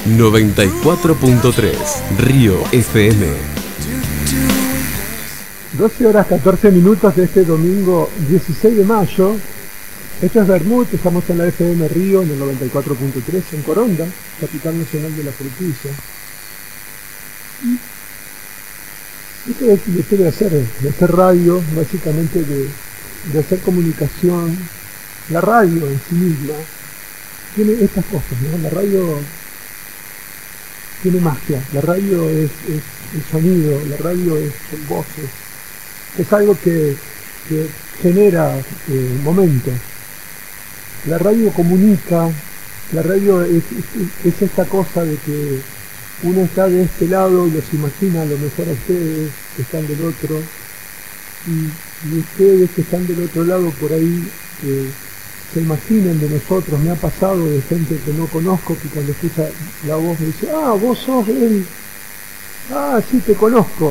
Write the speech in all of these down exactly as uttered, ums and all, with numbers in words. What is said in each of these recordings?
noventa y cuatro punto tres Río F M. doce horas catorce minutos de este domingo dieciséis de mayo. Esto es Bermud, estamos en la F M Río, en el noventa y cuatro punto tres, en Coronda, capital nacional de la frutilla. Y esto es lo que de hacer, de hacer radio, básicamente de, de hacer comunicación. La radio en sí misma tiene estas cosas, ¿no? La radio tiene magia, la radio es, es el sonido, la radio es el voces, es algo que, que genera eh, momentos. La radio comunica, la radio es, es, es esta cosa de que uno está de este lado y los imagina a lo mejor a ustedes que están del otro, y, y ustedes que están del otro lado por ahí eh, se imaginen de nosotros. Me ha pasado de gente que no conozco que cuando escucha la voz me dice: ah, vos sos él, ah, sí, te conozco.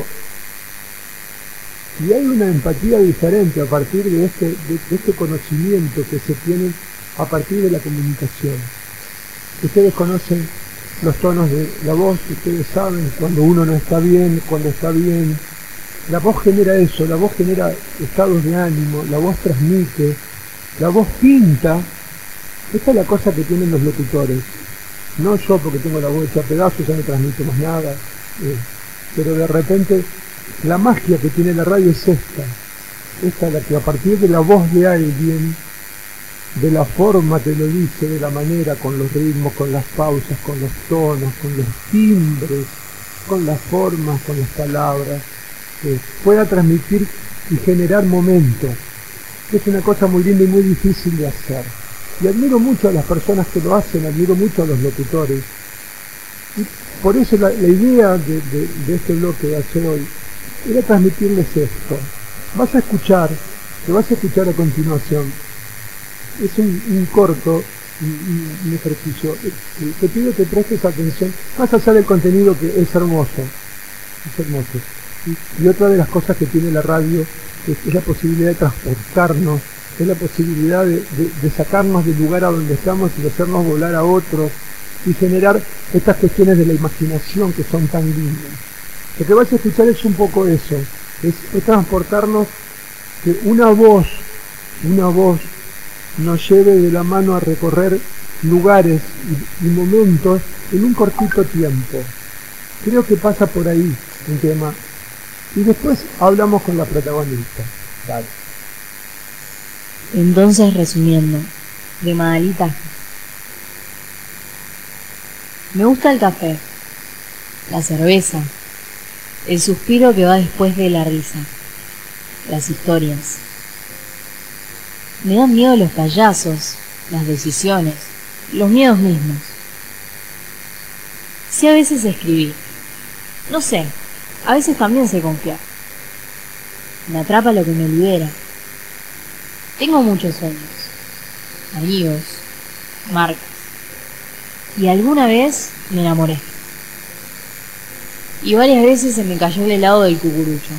Y hay una empatía diferente a partir de este, de, de este conocimiento que se tiene a partir de la comunicación. Ustedes conocen los tonos de la voz, ustedes saben cuando uno no está bien, cuando está bien. La voz genera eso, la voz genera estados de ánimo, la voz transmite, la voz pinta. Esta es la cosa que tienen los locutores. No yo, porque tengo la voz hecha a pedazos, ya no transmito más nada. Eh, pero de repente la magia que tiene la radio es esta. Esta es la que a partir de la voz de alguien, de la forma que lo dice, de la manera, con los ritmos, con las pausas, con los tonos, con los timbres, con las formas, con las palabras, eh, pueda transmitir y generar momentos. Es una cosa muy linda y muy difícil de hacer. Y admiro mucho a las personas que lo hacen, admiro mucho a los locutores. Y por eso la, la idea de, de, de este bloque de hacer hoy era transmitirles esto. Vas a escuchar, te vas a escuchar a continuación. Es un, un corto, un, un ejercicio. Te pido que prestes atención, más allá del contenido, que es hermoso. Es hermoso. Y, y otra de las cosas que tiene la radio es, es la posibilidad de transportarnos, es la posibilidad de, de, de sacarnos del lugar a donde estamos y de hacernos volar a otros y generar estas cuestiones de la imaginación que son tan lindas. Lo que vas a escuchar es un poco eso, es, es transportarnos, que una voz, una voz nos lleve de la mano a recorrer lugares y, y momentos en un cortito tiempo. Creo que pasa por ahí un tema. Y después hablamos con la protagonista. Dale. Entonces, resumiendo, de Magalita. Me gusta el café, la cerveza, el suspiro que va después de la risa, las historias. Me dan miedo los payasos, las decisiones, los miedos mismos. Sí, a veces escribir. No sé, a veces también sé confiar. Me atrapa lo que me libera. Tengo muchos sueños, amigos, marcas. Y alguna vez me enamoré. Y varias veces se me cayó el helado del cucurucho.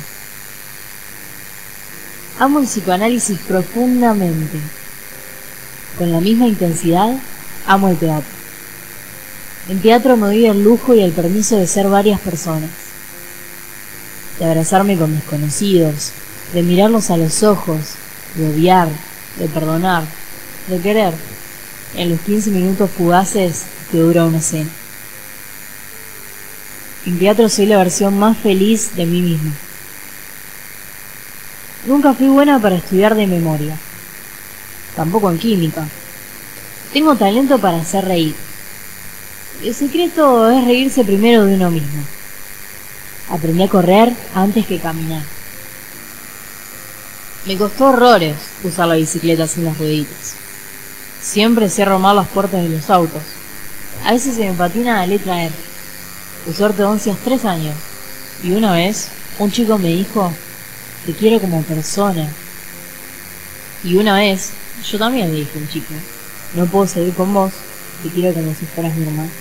Amo el psicoanálisis profundamente. Con la misma intensidad, amo el teatro. En teatro me doy el lujo y el permiso de ser varias personas. De abrazarme con desconocidos, de mirarlos a los ojos, de odiar, de perdonar, de querer, en los quince minutos fugaces que dura una escena. En teatro soy la versión más feliz de mí misma. Nunca fui buena para estudiar de memoria, tampoco en química. Tengo talento para hacer reír. El secreto es reírse primero de uno mismo. Aprendí a correr antes que caminar. Me costó horrores usar la bicicleta sin las rueditas. Siempre cierro mal las puertas de los autos. A veces se me patina la letra R. Usé ortodoncias tres años. Y una vez, un chico me dijo: te quiero como persona. Y una vez, yo también le dije a un chico: no puedo seguir con vos, te quiero como si fueras mi hermano.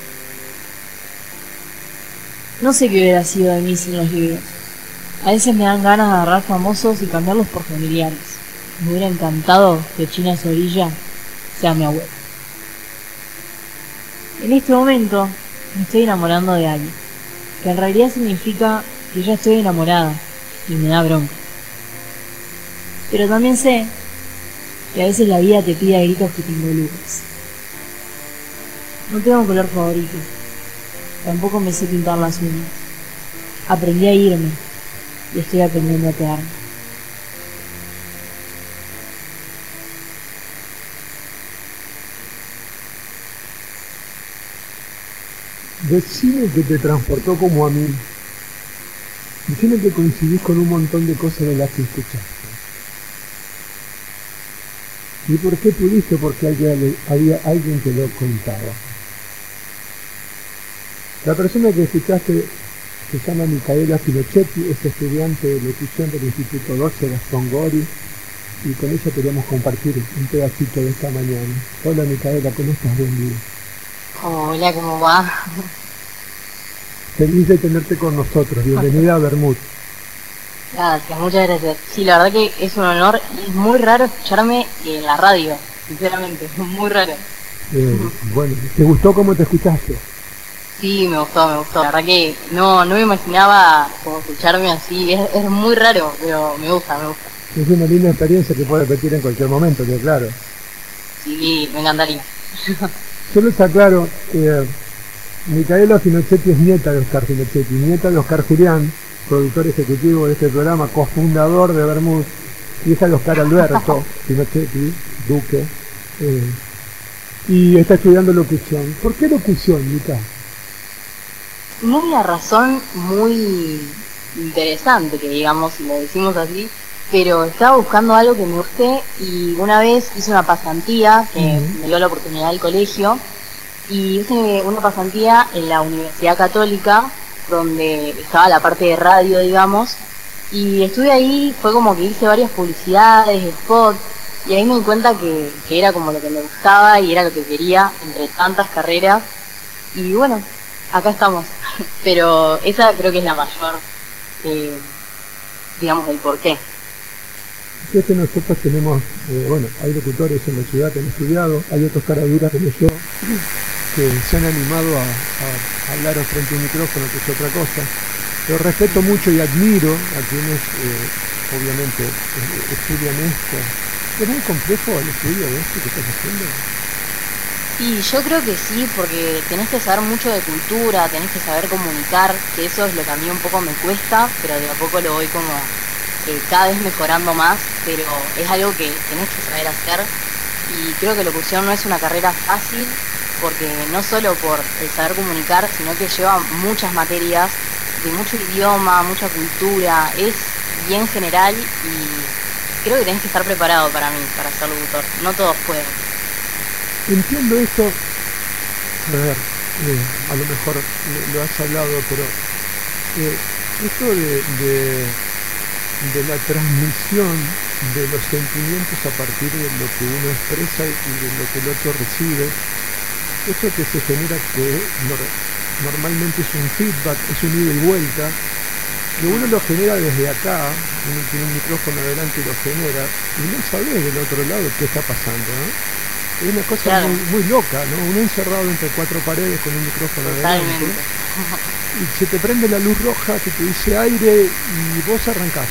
No sé qué hubiera sido de mí sin los libros. A veces me dan ganas de agarrar famosos y cambiarlos por familiares. Me hubiera encantado que China Zorrilla sea mi abuela. En este momento Me estoy enamorando de alguien, que en realidad significa que ya estoy enamorada y me da bronca. Pero también sé que a veces la vida te pide a gritos que te involucres. No tengo color favorito, tampoco me sé pintar las uñas. Aprendí a irme y estoy aprendiendo a quedarme. Decime que te transportó como a mí. Decime que coincidís con un montón de cosas de las que escuchaste. ¿Y por qué pudiste? Porque había, había alguien que lo contaba. La persona que escuchaste se llama Micaela Finochetti, es estudiante de locución del Instituto doce Gastón Gori, y con ella queríamos compartir un pedacito de esta mañana. Hola Micaela, ¿cómo estás? Buen día. Hola, ¿cómo va? Feliz de tenerte con nosotros. Bienvenida a Bermud. Gracias, muchas gracias. Sí, la verdad que es un honor y es muy raro escucharme en la radio, sinceramente, muy raro. Eh, bueno, ¿te gustó cómo te escuchaste? Sí, me gustó, me gustó. La verdad que no, no me imaginaba como escucharme así, es, es muy raro, pero me gusta, me gusta. Es una linda experiencia que puedes repetir en cualquier momento, que claro. Sí, me encantaría. Solo está claro, eh, Micaela Finochetti es nieta de Oscar Finochetti, nieta de Oscar Julián, productor ejecutivo de este programa, cofundador de Bermud, hija de Oscar Alberto Finochetti, duque, eh, y está estudiando locución. ¿Por qué locución, Mica? No hay una razón muy interesante, que digamos, si lo decimos así, pero estaba buscando algo que me guste y una vez hice una pasantía que uh-huh. me dio la oportunidad del colegio y hice una pasantía en la Universidad Católica donde estaba la parte de radio, digamos, y estuve ahí, fue como que hice varias publicidades, spots, y ahí me di cuenta que, que era como lo que me gustaba y era lo que quería entre tantas carreras, y bueno, acá estamos, pero esa creo que es la mayor, eh, digamos, el porqué. Es que nosotros tenemos, eh, bueno, hay locutores en la ciudad que han estudiado, hay otros caraduras como yo, que se han animado a, a hablar frente a un micrófono, que es otra cosa. Pero respeto mucho y admiro a quienes, eh, obviamente, eh, estudian esto. ¿Es muy complejo el estudio de esto que estás haciendo? Sí, yo creo que sí, porque tenés que saber mucho de cultura, tenés que saber comunicar, que eso es lo que a mí un poco me cuesta, pero de a poco lo voy como eh, cada vez mejorando más, pero es algo que tenés que saber hacer y creo que locución no es una carrera fácil, porque no solo por el saber comunicar, sino que lleva muchas materias de mucho idioma, mucha cultura, es bien general y creo que tenés que estar preparado para mí, para ser locutor, no todos pueden. Entiendo esto, a ver, eh, a lo mejor lo, lo has hablado, pero eh, esto de, de, de la transmisión de los sentimientos a partir de lo que uno expresa y de lo que el otro recibe, eso que se genera que no, normalmente es un feedback, es un ida y vuelta, que uno lo genera desde acá, uno tiene un micrófono adelante y lo genera, y no sabés del otro lado qué está pasando, ¿no? Es una cosa claro. muy, muy loca, ¿no? Uno encerrado entre cuatro paredes con un micrófono adelante, y se te prende la luz roja que te dice aire y vos arrancás.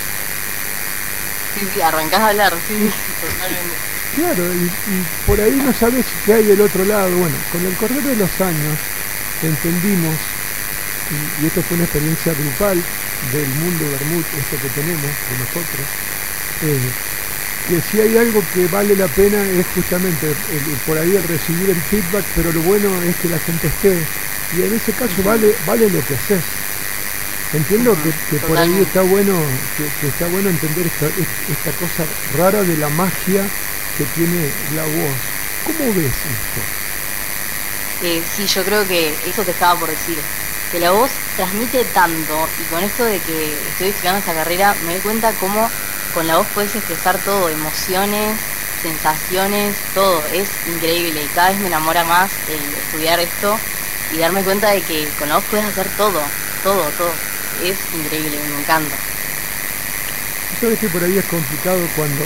Sí, sí, arrancás a hablar, sí, totalmente. Claro, y, y por ahí no sabes qué hay del otro lado. Bueno, con el correr de los años entendimos, y, y esto fue una experiencia grupal del mundo Bermud, esto que tenemos de nosotros, eh, que si hay algo que vale la pena es justamente el, el, por ahí el recibir el feedback, pero lo bueno es que la gente esté, y en ese caso vale vale lo que haces. Entiendo que, que por ahí está bueno que, que está bueno entender esta, esta cosa rara de la magia que tiene la voz. ¿Cómo ves esto? Eh, sí, yo creo que eso te estaba por decir, que la voz transmite tanto, y con esto de que estoy estudiando esta carrera me doy cuenta cómo con la voz puedes expresar todo, emociones, sensaciones, todo, es increíble, y cada vez me enamora más el estudiar esto y darme cuenta de que con la voz puedes hacer todo, todo, todo, es increíble, me encanta. Sabes que por ahí es complicado cuando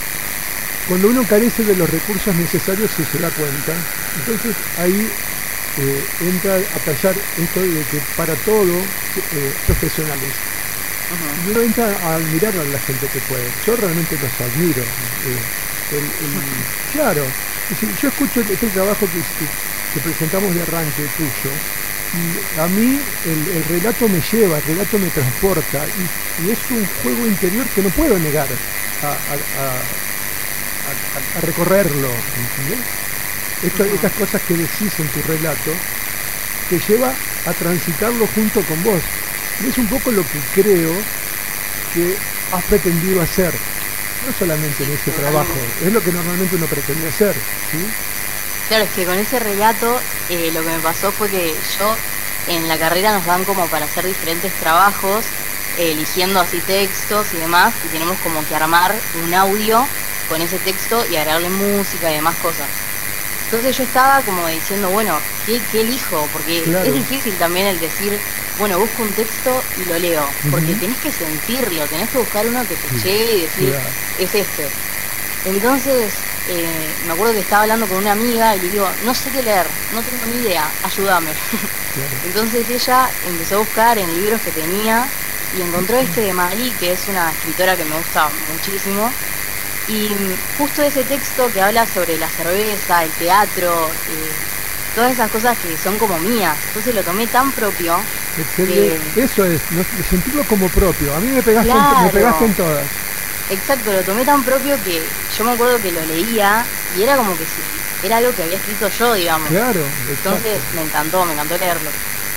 cuando uno carece de los recursos necesarios y se da cuenta, entonces ahí eh, entra a tallar esto de que para todo eh, profesionales. Ujú. Y uno entra a admirar a la gente que puede. Yo realmente los admiro. Eh, el, el- claro, es decir, yo escucho este trabajo que, que, que presentamos de arranque tuyo, y a mí el, el relato me lleva, el relato me transporta, y, y es un juego interior que no puedo negar a, a, a, a- a recorrerlo, ¿entendés? Esto- Ujú. estas cosas que decís en tu relato te lleva a transitarlo junto con vos. Y es un poco lo que creo que has pretendido hacer, no solamente en ese trabajo, es lo que normalmente uno pretende hacer, ¿sí? Claro, es que con ese relato eh, lo que me pasó fue que yo en la carrera nos dan como para hacer diferentes trabajos, eh, eligiendo así textos y demás, y tenemos como que armar un audio con ese texto y agregarle música y demás cosas. Entonces yo estaba como diciendo, bueno, ¿qué, qué elijo? Porque Claro. es difícil también el decir, bueno, busco un texto y lo leo, porque Ujú. tenés que sentirlo, tenés que buscar uno que te Sí, llegue y decir, claro. es este. Entonces, eh, me acuerdo que estaba hablando con una amiga y le digo, no sé qué leer, no tengo ni idea, ayúdame. Claro. Entonces ella empezó a buscar en libros que tenía y encontró este de Marie, que es una escritora que me gusta muchísimo. Y mm, justo ese texto que habla sobre la cerveza, el teatro, eh, todas esas cosas que son como mías. Entonces lo tomé tan propio Excelente. que, Eso es, no- sentirlo como propio. A mí me pegaste, en, me claro, pegaste en todas. exacto, lo tomé tan propio que yo me acuerdo que lo leía y era como que si era algo que había escrito yo, digamos. Claro, Entonces exacto. me encantó, me encantó leerlo.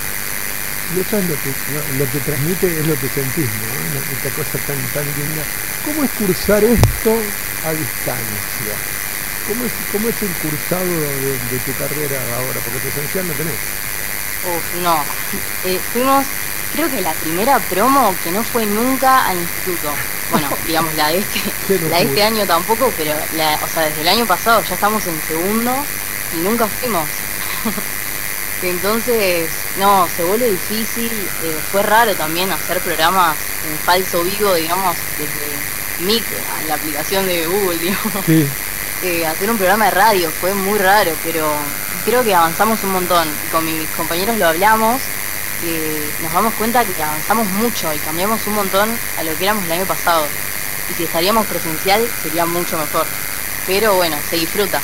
Y eso es lo que, lo, lo que transmite, es lo que sentís, ¿no? Esta cosa tan, tan linda. ¿Cómo es cursar esto a distancia? ¿Cómo es, cómo es el cursado de, de tu carrera ahora? Porque presencial no tenés. Uf, no. Eh, fuimos, creo que la primera promo que no fue nunca al instituto. Bueno, digamos, la de este, Qué la de este locura. año tampoco, pero la, o sea, desde el año pasado ya estamos en segundo y nunca fuimos. Entonces, no, se vuelve difícil. Eh, fue raro también hacer programas en falso vivo, digamos, desde Meet, la aplicación de Google, digamos. Sí. Eh, hacer un programa de radio fue muy raro, pero creo que avanzamos un montón. Con mis compañeros lo hablamos, eh, nos damos cuenta que avanzamos mucho y cambiamos un montón a lo que éramos el año pasado. Y si estaríamos presencial sería mucho mejor. Pero bueno, se disfruta.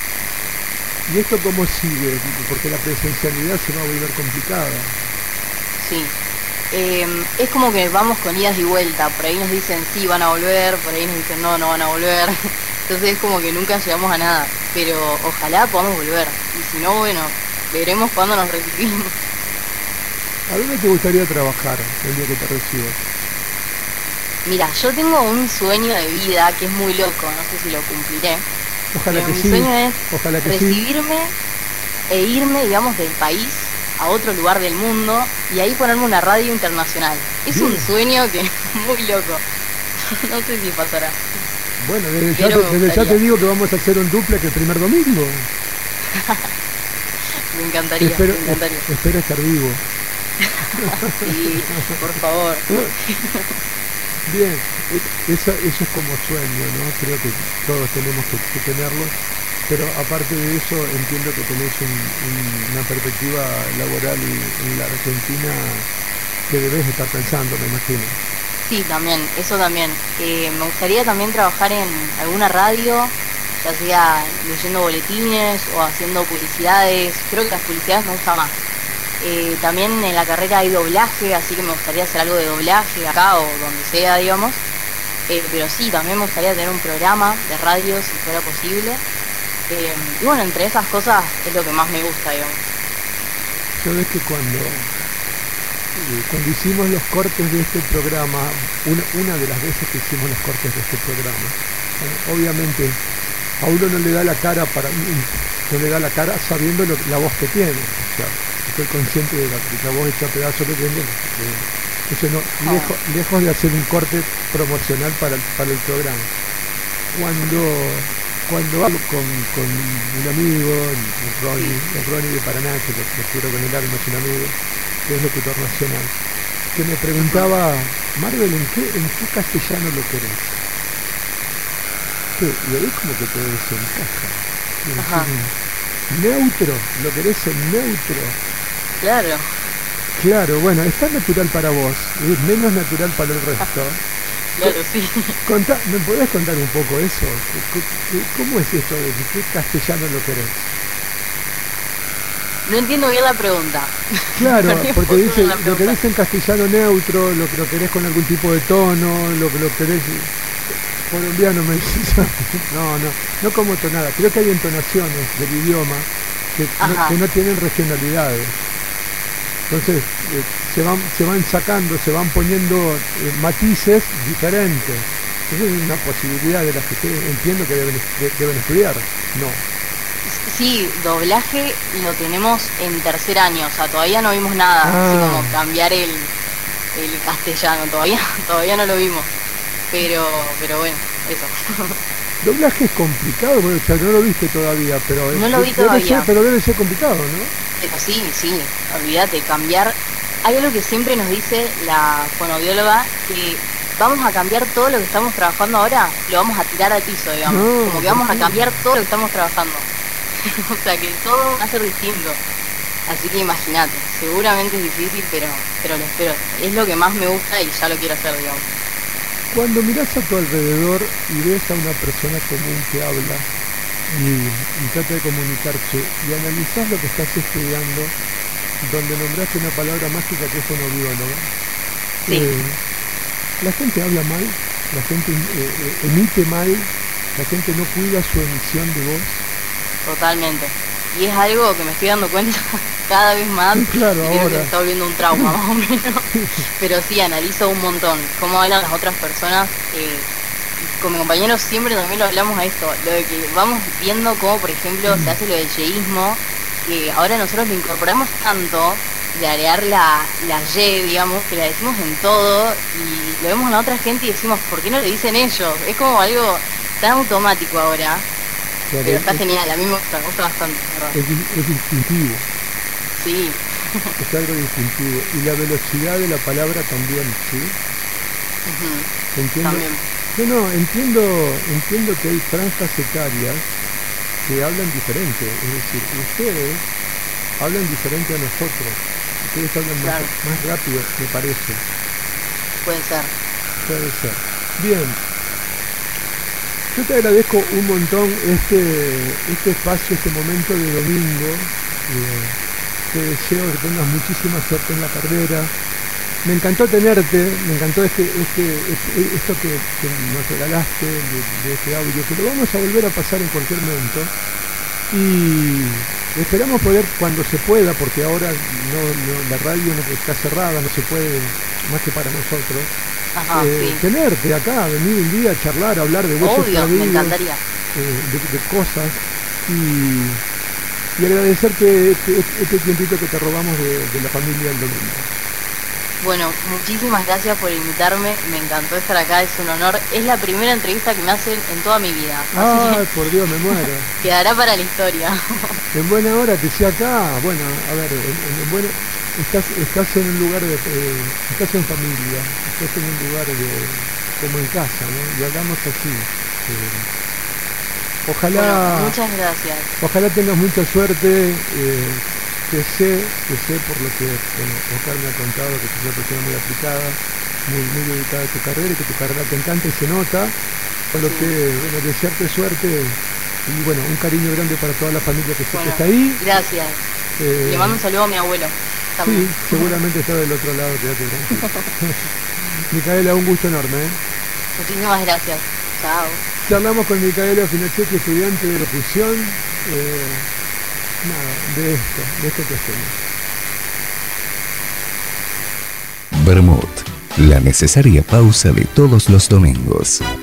¿Y esto cómo sigue? Porque la presencialidad se va a volver complicada. Sí. Eh, es como que vamos con idas y vueltas. Por ahí nos dicen sí, van a volver, por ahí nos dicen no, no van a volver. Entonces es como que nunca llegamos a nada. Pero ojalá podamos volver. Y si no, bueno, veremos cuándo nos recibimos. ¿A dónde te gustaría trabajar el día que te recibas? Mira, yo tengo un sueño de vida que es muy loco, no sé si lo cumpliré. Ojalá Pero que mi sí. sueño es Ojalá que sí. recibirme e irme, digamos, del país a otro lugar del mundo y ahí ponerme una radio internacional. Es Bien. un sueño que es muy loco. No sé si pasará. Bueno, desde ya, Pero te, me desde ya te gustaría. digo que vamos a hacer un duplex el primer domingo. Me encantaría, Espero, me encantaría. espero estar vivo. Sí, por favor. Bien, e- eso, eso es como sueño, ¿no? Creo que todos tenemos que, que tenerlo, pero aparte de eso entiendo que tenés un- un- una perspectiva laboral en la Argentina que debes estar pensando, me imagino. Sí, también, eso también. Eh, me gustaría también trabajar en alguna radio, ya sea leyendo boletines o haciendo publicidades. Creo que las publicidades me gustan más. Eh, también en la carrera hay doblaje, así que me gustaría hacer algo de doblaje acá o donde sea, digamos. Eh, pero sí, también me gustaría tener un programa de radio si fuera posible. Eh, y bueno, entre esas cosas es lo que más me gusta, digamos. Sabes que cuando, eh, cuando hicimos los cortes de este programa, una, una de las veces que hicimos los cortes de este programa, bueno, obviamente a uno no le da la cara para no le da la cara sabiendo lo- la voz que tiene. O sea, estoy consciente de la, de la voz hecha pedazo que tiene. eh, Entonces, no, Ah. lejos, lejos de hacer un corte promocional para el, para el programa. Cuando, cuando hablo con, con un amigo, el Ronnie, el Ronnie de Paraná, que lo, lo quiero con el alma, es un amigo, que es locutor nacional, que me preguntaba, Marvel, ¿en qué, en qué castellano lo querés? Sí, y ahí como que te desencaja. Y Ajá. decís, Neutro, lo querés en neutro. Claro. Claro, bueno, está natural para vos, es menos natural para el resto. Claro, sí. Contá, ¿me podés contar un poco eso? ¿Cómo es esto de que qué castellano lo querés? No entiendo bien la pregunta. Claro, porque dice, lo querés en castellano neutro, lo, lo querés con algún tipo de tono, lo, lo querés colombiano, me dice. No, no, no como tonada. Creo que hay entonaciones del idioma que, no, que no tienen regionalidades. Entonces, eh, se van se van sacando, se van poniendo eh, matices diferentes. Esa es una posibilidad de las que ustedes entiendo que deben, de, deben estudiar. No. Sí, doblaje lo tenemos en tercer año, o sea, todavía no vimos nada, ah. así como cambiar el, el castellano, todavía todavía no lo vimos, pero pero bueno, eso. Doblaje es complicado, bueno, o sea, no lo viste todavía, pero no lo vi debe todavía. Ser, pero debe ser complicado, ¿no? Pero sí, sí, olvídate, cambiar. Hay algo que siempre nos dice la fonoaudióloga, que vamos a cambiar todo lo que estamos trabajando ahora, lo vamos a tirar al piso, digamos, no, como que vamos a cambiar todo lo que estamos trabajando. O sea que todo va a ser distinto. Así que imagínate, seguramente es difícil, pero pero lo espero. Es lo que más me gusta y ya lo quiero hacer, digamos. Cuando mirás a tu alrededor y ves a una persona común que habla y, y trata de comunicarse y analizás lo que estás estudiando, donde nombraste una palabra mágica que es fonoaudióloga, sí. eh, la gente habla mal, la gente eh, eh, emite mal, la gente no cuida su emisión de voz. Totalmente. Y es algo que me estoy dando cuenta cada vez más. Sí, claro, y ahora. creo que se está volviendo un trauma más o menos. Pero sí, analizo un montón cómo hablan las otras personas. Eh, con mi compañero siempre también lo hablamos a esto, lo de que vamos viendo cómo, por ejemplo, se hace lo del yeísmo, que ahora nosotros lo incorporamos tanto de agregar la, la Y, digamos, que la decimos en todo, y lo vemos en la otra gente y decimos, ¿por qué no le dicen ellos? Es como algo tan automático ahora. Claro, pero está es, genial, a mí me gusta, me gusta bastante, ¿verdad? Es, es distintivo. Sí. Es algo distintivo. Y la velocidad de la palabra también, ¿sí? Uh-huh. ¿Entiendo? También. No, no, entiendo, entiendo que hay franjas etarias que hablan diferente. Es decir, ustedes hablan diferente a nosotros. Ustedes hablan claro. más, más rápido, me parece. Puede ser. Puede ser. Bien. Yo te agradezco un montón este, este espacio, este momento de domingo. Eh, te deseo que tengas muchísima suerte en la carrera. Me encantó tenerte, me encantó este, este, este, esto que, que nos regalaste de, de este audio, que lo vamos a volver a pasar en cualquier momento. Y esperamos poder, cuando se pueda, porque ahora no, no, la radio no, está cerrada, no se puede más que para nosotros. Ajá, eh, sí. Tenerte acá, venir un día a charlar, a hablar de huesos Obvio, perdidos, me encantaría. Eh, de, de cosas y, y agradecerte este, este tiempito que te robamos de, de la familia el domingo. Bueno, muchísimas gracias por invitarme, me encantó estar acá, es un honor, es la primera entrevista que me hacen en toda mi vida. Ah, por Dios, me muero. Quedará para la historia. En buena hora que sea acá, bueno, a ver, en, en buena, estás, estás en un lugar de, eh, estás en familia, estás en un lugar de, como en casa, ¿no? Y hablamos así. Eh, ojalá, bueno, muchas gracias. Ojalá tengas mucha suerte. Eh, que sé, que sé por lo que bueno, Oscar me ha contado, que sos una persona muy aplicada, muy, muy dedicada a tu carrera, y que tu carrera te encanta y se nota, por lo sí. que, bueno, desearte suerte y bueno, un cariño grande para toda la familia que, bueno, que está ahí. Gracias. Eh, Le mando un saludo a mi abuelo. También. Sí, seguramente está del otro lado, quédate tranquilo. Micaela, un gusto enorme. ¿eh? Muchísimas gracias. Chao. Charlamos con Micaela Finocchetti, estudiante de locución. Eh, Nada, de esto, de esto que hacemos. Vermut, la necesaria pausa de todos los domingos.